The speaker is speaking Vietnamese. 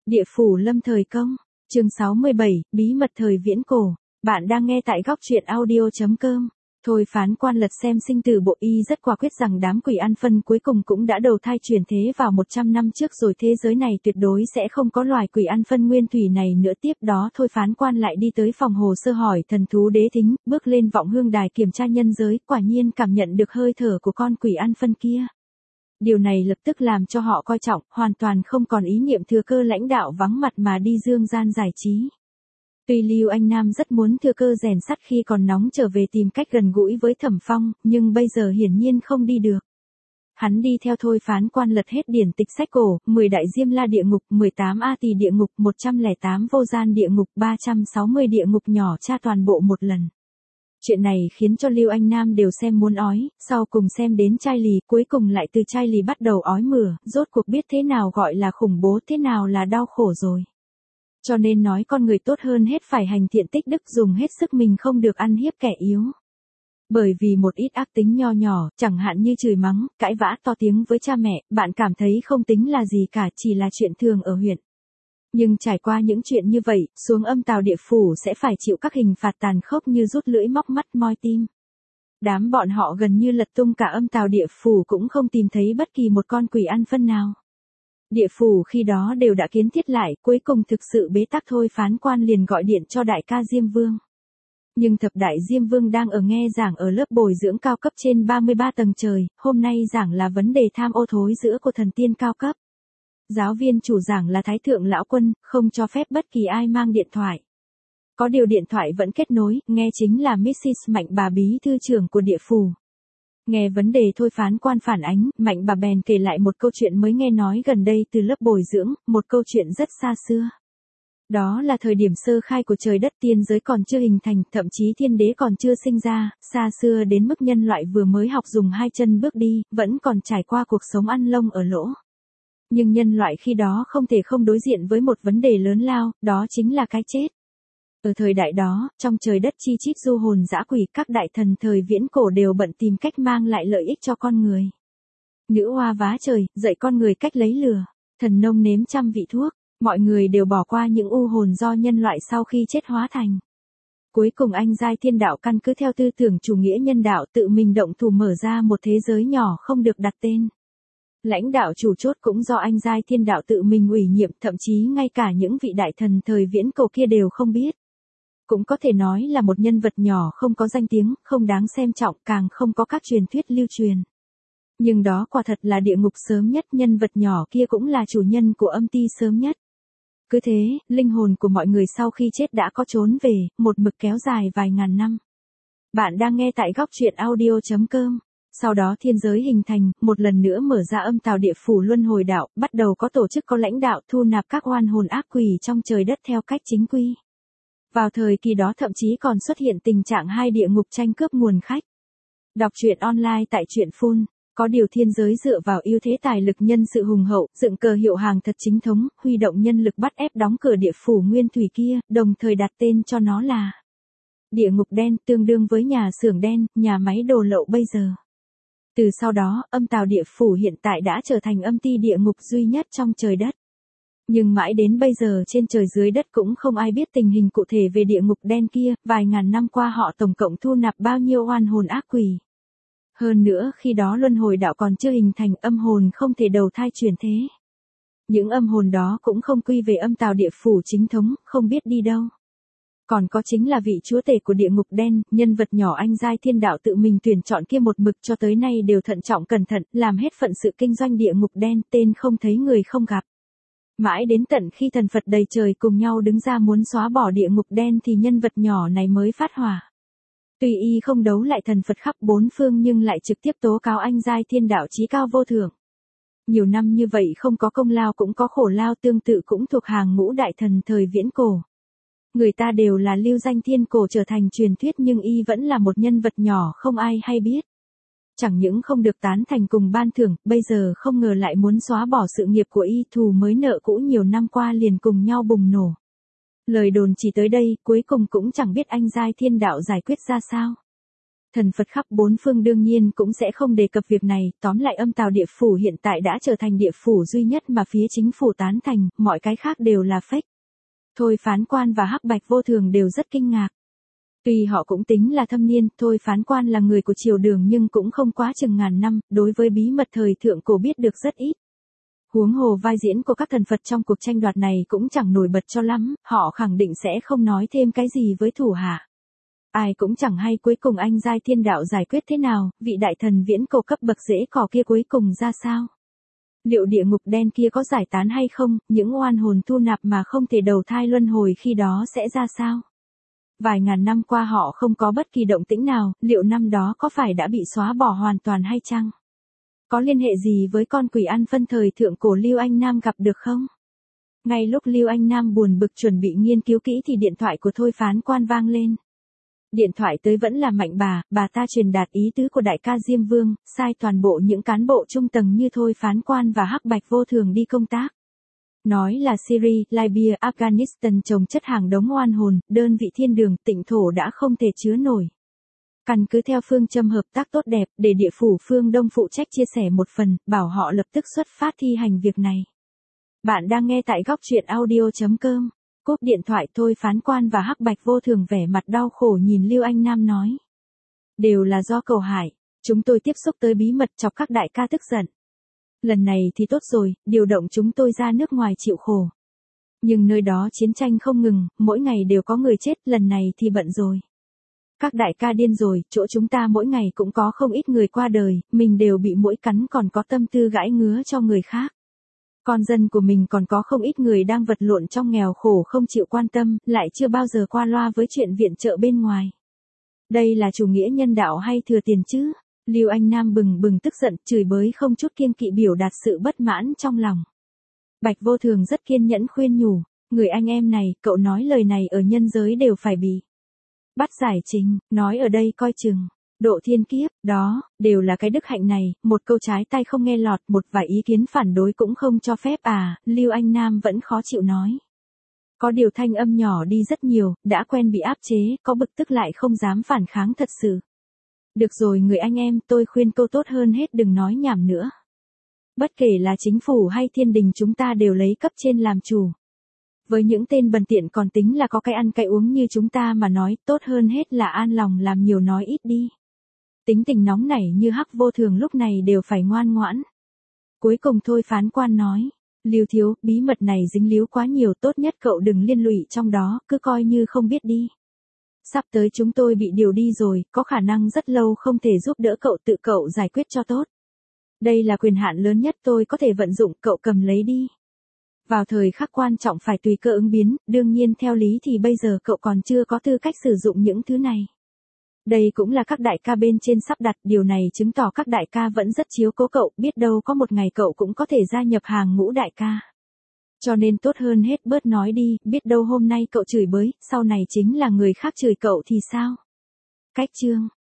Địa phủ lâm thời công, chương 67, bí mật thời viễn cổ. Bạn đang nghe tại góc truyện audio.com. Thôi phán quan lật xem sinh tử bộ y rất quả quyết rằng đám quỷ ăn phân cuối cùng cũng đã đầu thai chuyển thế vào 100 năm trước rồi, thế giới này tuyệt đối sẽ không có loài quỷ ăn phân nguyên thủy này nữa. Tiếp đó thôi phán quan lại đi tới phòng hồ sơ hỏi thần thú Đế Thính, bước lên vọng hương đài kiểm tra nhân giới, quả nhiên cảm nhận được hơi thở của con quỷ ăn phân kia. Điều này lập tức làm cho họ coi trọng, hoàn toàn không còn ý niệm thừa cơ lãnh đạo vắng mặt mà đi dương gian giải trí. Tuy Lưu Anh Nam rất muốn thừa cơ rèn sắt khi còn nóng trở về tìm cách gần gũi với Thẩm Phong, nhưng bây giờ hiển nhiên không đi được. Hắn đi theo thôi phán quan lật hết điển tịch sách cổ, 10 đại diêm la địa ngục, 18 A tỳ địa ngục, 108 vô gian địa ngục, 360 địa ngục nhỏ tra toàn bộ một lần. Chuyện này khiến cho Lưu Anh Nam đều xem muốn ói, sau cùng xem đến chai lì, cuối cùng lại từ chai lì bắt đầu ói mửa, rốt cuộc biết thế nào gọi là khủng bố, thế nào là đau khổ rồi. Cho nên nói con người tốt hơn hết phải hành thiện tích đức, dùng hết sức mình, không được ăn hiếp kẻ yếu. Bởi vì một ít ác tính nho nhỏ, chẳng hạn như chửi mắng, cãi vã to tiếng với cha mẹ, bạn cảm thấy không tính là gì cả, chỉ là chuyện thường ở huyện. Nhưng trải qua những chuyện như vậy, xuống âm tào địa phủ sẽ phải chịu các hình phạt tàn khốc như rút lưỡi, móc mắt, moi tim. Đám bọn họ gần như lật tung cả âm tào địa phủ cũng không tìm thấy bất kỳ một con quỷ ăn phân nào. Địa phủ khi đó đều đã kiến thiết lại, cuối cùng thực sự bế tắc, thôi phán quan liền gọi điện cho đại ca Diêm Vương. Nhưng thập đại Diêm Vương đang ở nghe giảng ở lớp bồi dưỡng cao cấp trên 33 tầng trời, hôm nay giảng là vấn đề tham ô thối giữa của thần tiên cao cấp. Giáo viên chủ giảng là Thái Thượng Lão Quân, không cho phép bất kỳ ai mang điện thoại. Có điều điện thoại vẫn kết nối, nghe chính là Mrs. Mạnh bà bí thư trưởng của địa phủ. Nghe vấn đề thôi phán quan phản ánh, Mạnh bà bèn kể lại một câu chuyện mới nghe nói gần đây từ lớp bồi dưỡng, một câu chuyện rất xa xưa. Đó là thời điểm sơ khai của trời đất, tiên giới còn chưa hình thành, thậm chí thiên đế còn chưa sinh ra, xa xưa đến mức nhân loại vừa mới học dùng hai chân bước đi, vẫn còn trải qua cuộc sống ăn lông ở lỗ. Nhưng nhân loại khi đó không thể không đối diện với một vấn đề lớn lao, đó chính là cái chết. Ở thời đại đó, trong trời đất chi chít du hồn dã quỷ, các đại thần thời viễn cổ đều bận tìm cách mang lại lợi ích cho con người. Nữ hoa vá trời, dạy con người cách lấy lừa, thần nông nếm trăm vị thuốc, mọi người đều bỏ qua những u hồn do nhân loại sau khi chết hóa thành. Cuối cùng anh giai thiên đạo căn cứ theo tư tưởng chủ nghĩa nhân đạo tự mình động thủ mở ra một thế giới nhỏ không được đặt tên. Lãnh đạo chủ chốt cũng do anh giai thiên đạo tự mình ủy nhiệm, thậm chí ngay cả những vị đại thần thời viễn cổ kia đều không biết. Cũng có thể nói là một nhân vật nhỏ không có danh tiếng, không đáng xem trọng, càng không có các truyền thuyết lưu truyền. Nhưng đó quả thật là địa ngục sớm nhất, nhân vật nhỏ kia cũng là chủ nhân của âm ti sớm nhất. Cứ thế, linh hồn của mọi người sau khi chết đã có trốn về, một mực kéo dài vài ngàn năm. Bạn đang nghe tại góc truyện audio.com. Sau đó thiên giới hình thành, một lần nữa mở ra âm tào địa phủ luân hồi đạo, bắt đầu có tổ chức có lãnh đạo thu nạp các oan hồn ác quỷ trong trời đất theo cách chính quy. Vào thời kỳ đó thậm chí còn xuất hiện tình trạng hai địa ngục tranh cướp nguồn khách. Đọc truyện online tại truyện Phun. Có điều thiên giới dựa vào ưu thế tài lực nhân sự hùng hậu, dựng cờ hiệu hàng thật chính thống, huy động nhân lực bắt ép đóng cửa địa phủ nguyên thủy kia, đồng thời đặt tên cho nó là địa ngục đen, tương đương với nhà xưởng đen, nhà máy đồ lậu bây giờ. Từ sau đó, âm tào địa phủ hiện tại đã trở thành âm ti địa ngục duy nhất trong trời đất. Nhưng mãi đến bây giờ trên trời dưới đất cũng không ai biết tình hình cụ thể về địa ngục đen kia, vài ngàn năm qua họ tổng cộng thu nạp bao nhiêu oan hồn ác quỷ. Hơn nữa khi đó luân hồi đạo còn chưa hình thành, âm hồn không thể đầu thai chuyển thế. Những âm hồn đó cũng không quy về âm tào địa phủ chính thống, không biết đi đâu. Còn có chính là vị chúa tể của địa ngục đen, nhân vật nhỏ anh giai thiên đạo tự mình tuyển chọn kia một mực cho tới nay đều thận trọng cẩn thận, làm hết phận sự kinh doanh địa ngục đen, tên không thấy người không gặp. Mãi đến tận khi thần Phật đầy trời cùng nhau đứng ra muốn xóa bỏ địa ngục đen thì nhân vật nhỏ này mới phát hỏa. Tuy y không đấu lại thần Phật khắp bốn phương nhưng lại trực tiếp tố cáo anh giai thiên đạo chí cao vô thượng. Nhiều năm như vậy không có công lao cũng có khổ lao, tương tự cũng thuộc hàng ngũ đại thần thời viễn cổ. Người ta đều là lưu danh thiên cổ trở thành truyền thuyết nhưng y vẫn là một nhân vật nhỏ không ai hay biết. Chẳng những không được tán thành cùng ban thưởng, bây giờ không ngờ lại muốn xóa bỏ sự nghiệp của y, thù mới nợ cũ nhiều năm qua liền cùng nhau bùng nổ. Lời đồn chỉ tới đây, cuối cùng cũng chẳng biết anh giai thiên đạo giải quyết ra sao. Thần Phật khắp bốn phương đương nhiên cũng sẽ không đề cập việc này, tóm lại âm tào địa phủ hiện tại đã trở thành địa phủ duy nhất mà phía chính phủ tán thành, mọi cái khác đều là fake. Thôi Phán Quan và Hắc Bạch Vô Thường đều rất kinh ngạc. Tuy họ cũng tính là thâm niên, Thôi Phán Quan là người của triều Đường nhưng cũng không quá chừng ngàn năm, đối với bí mật thời thượng cổ biết được rất ít. Huống hồ vai diễn của các thần Phật trong cuộc tranh đoạt này cũng chẳng nổi bật cho lắm, họ khẳng định sẽ không nói thêm cái gì với thủ hạ. Ai cũng chẳng hay cuối cùng anh giai thiên đạo giải quyết thế nào, vị đại thần viễn cổ cấp bậc rễ cỏ kia cuối cùng ra sao. Liệu địa ngục đen kia có giải tán hay không, những oan hồn thu nạp mà không thể đầu thai luân hồi khi đó sẽ ra sao? Vài ngàn năm qua họ không có bất kỳ động tĩnh nào, liệu năm đó có phải đã bị xóa bỏ hoàn toàn hay chăng? Có liên hệ gì với con quỷ ăn phân thời thượng cổ Lưu Anh Nam gặp được không? Ngay lúc Lưu Anh Nam buồn bực chuẩn bị nghiên cứu kỹ thì điện thoại của Thôi Phán Quan vang lên. Điện thoại tới vẫn là Mạnh bà ta truyền đạt ý tứ của đại ca Diêm Vương, sai toàn bộ những cán bộ trung tầng như Thôi Phán Quan và Hắc Bạch Vô Thường đi công tác. Nói là Syria, Libya, Afghanistan trồng chất hàng đống oan hồn, đơn vị thiên đường, tịnh thổ đã không thể chứa nổi. Căn cứ theo phương châm hợp tác tốt đẹp, để địa phủ phương Đông phụ trách chia sẻ một phần, bảo họ lập tức xuất phát thi hành việc này. Bạn đang nghe tại góc truyện audio.com. Cúp điện thoại Thôi Phán Quan và Hắc Bạch Vô Thường vẻ mặt đau khổ nhìn Lưu Anh Nam nói. Đều là do cậu hại, chúng tôi tiếp xúc tới bí mật chọc các đại ca tức giận. Lần này thì tốt rồi, điều động chúng tôi ra nước ngoài chịu khổ. Nhưng nơi đó chiến tranh không ngừng, mỗi ngày đều có người chết, lần này thì bận rồi. Các đại ca điên rồi, chỗ chúng ta mỗi ngày cũng có không ít người qua đời, mình đều bị muỗi cắn còn có tâm tư gãi ngứa cho người khác. Con dân của mình còn có không ít người đang vật lộn trong nghèo khổ không chịu quan tâm, lại chưa bao giờ qua loa với chuyện viện trợ bên ngoài. Đây là chủ nghĩa nhân đạo hay thừa tiền chứ? Lưu Anh Nam bừng bừng tức giận, chửi bới không chút kiêng kỵ biểu đạt sự bất mãn trong lòng. Bạch Vô Thường rất kiên nhẫn khuyên nhủ, người anh em này, cậu nói lời này ở nhân giới đều phải bị bắt giải trình, nói ở đây coi chừng. Độ thiên kiếp, đó, đều là cái đức hạnh này, một câu trái tay không nghe lọt, một vài ý kiến phản đối cũng không cho phép à, Lưu Anh Nam vẫn khó chịu nói. Có điều thanh âm nhỏ đi rất nhiều, đã quen bị áp chế, có bực tức lại không dám phản kháng thật sự. Được rồi người anh em, tôi khuyên câu tốt hơn hết đừng nói nhảm nữa. Bất kể là chính phủ hay thiên đình chúng ta đều lấy cấp trên làm chủ. Với những tên bần tiện còn tính là có cái ăn cái uống như chúng ta mà nói, tốt hơn hết là an lòng làm nhiều nói ít đi. Tính tình nóng nảy như Hắc Vô Thường lúc này đều phải ngoan ngoãn. Cuối cùng Thôi Phán Quan nói, Lưu thiếu, bí mật này dính líu quá nhiều, tốt nhất cậu đừng liên lụy trong đó, cứ coi như không biết đi. Sắp tới chúng tôi bị điều đi rồi, có khả năng rất lâu không thể giúp đỡ cậu, tự cậu giải quyết cho tốt. Đây là quyền hạn lớn nhất tôi có thể vận dụng, cậu cầm lấy đi. Vào thời khắc quan trọng phải tùy cơ ứng biến, đương nhiên theo lý thì bây giờ cậu còn chưa có tư cách sử dụng những thứ này. Đây cũng là các đại ca bên trên sắp đặt, điều này chứng tỏ các đại ca vẫn rất chiếu cố cậu, biết đâu có một ngày cậu cũng có thể gia nhập hàng ngũ đại ca. Cho nên tốt hơn hết bớt nói đi, biết đâu hôm nay cậu chửi bới, sau này chính là người khác chửi cậu thì sao? Cách chương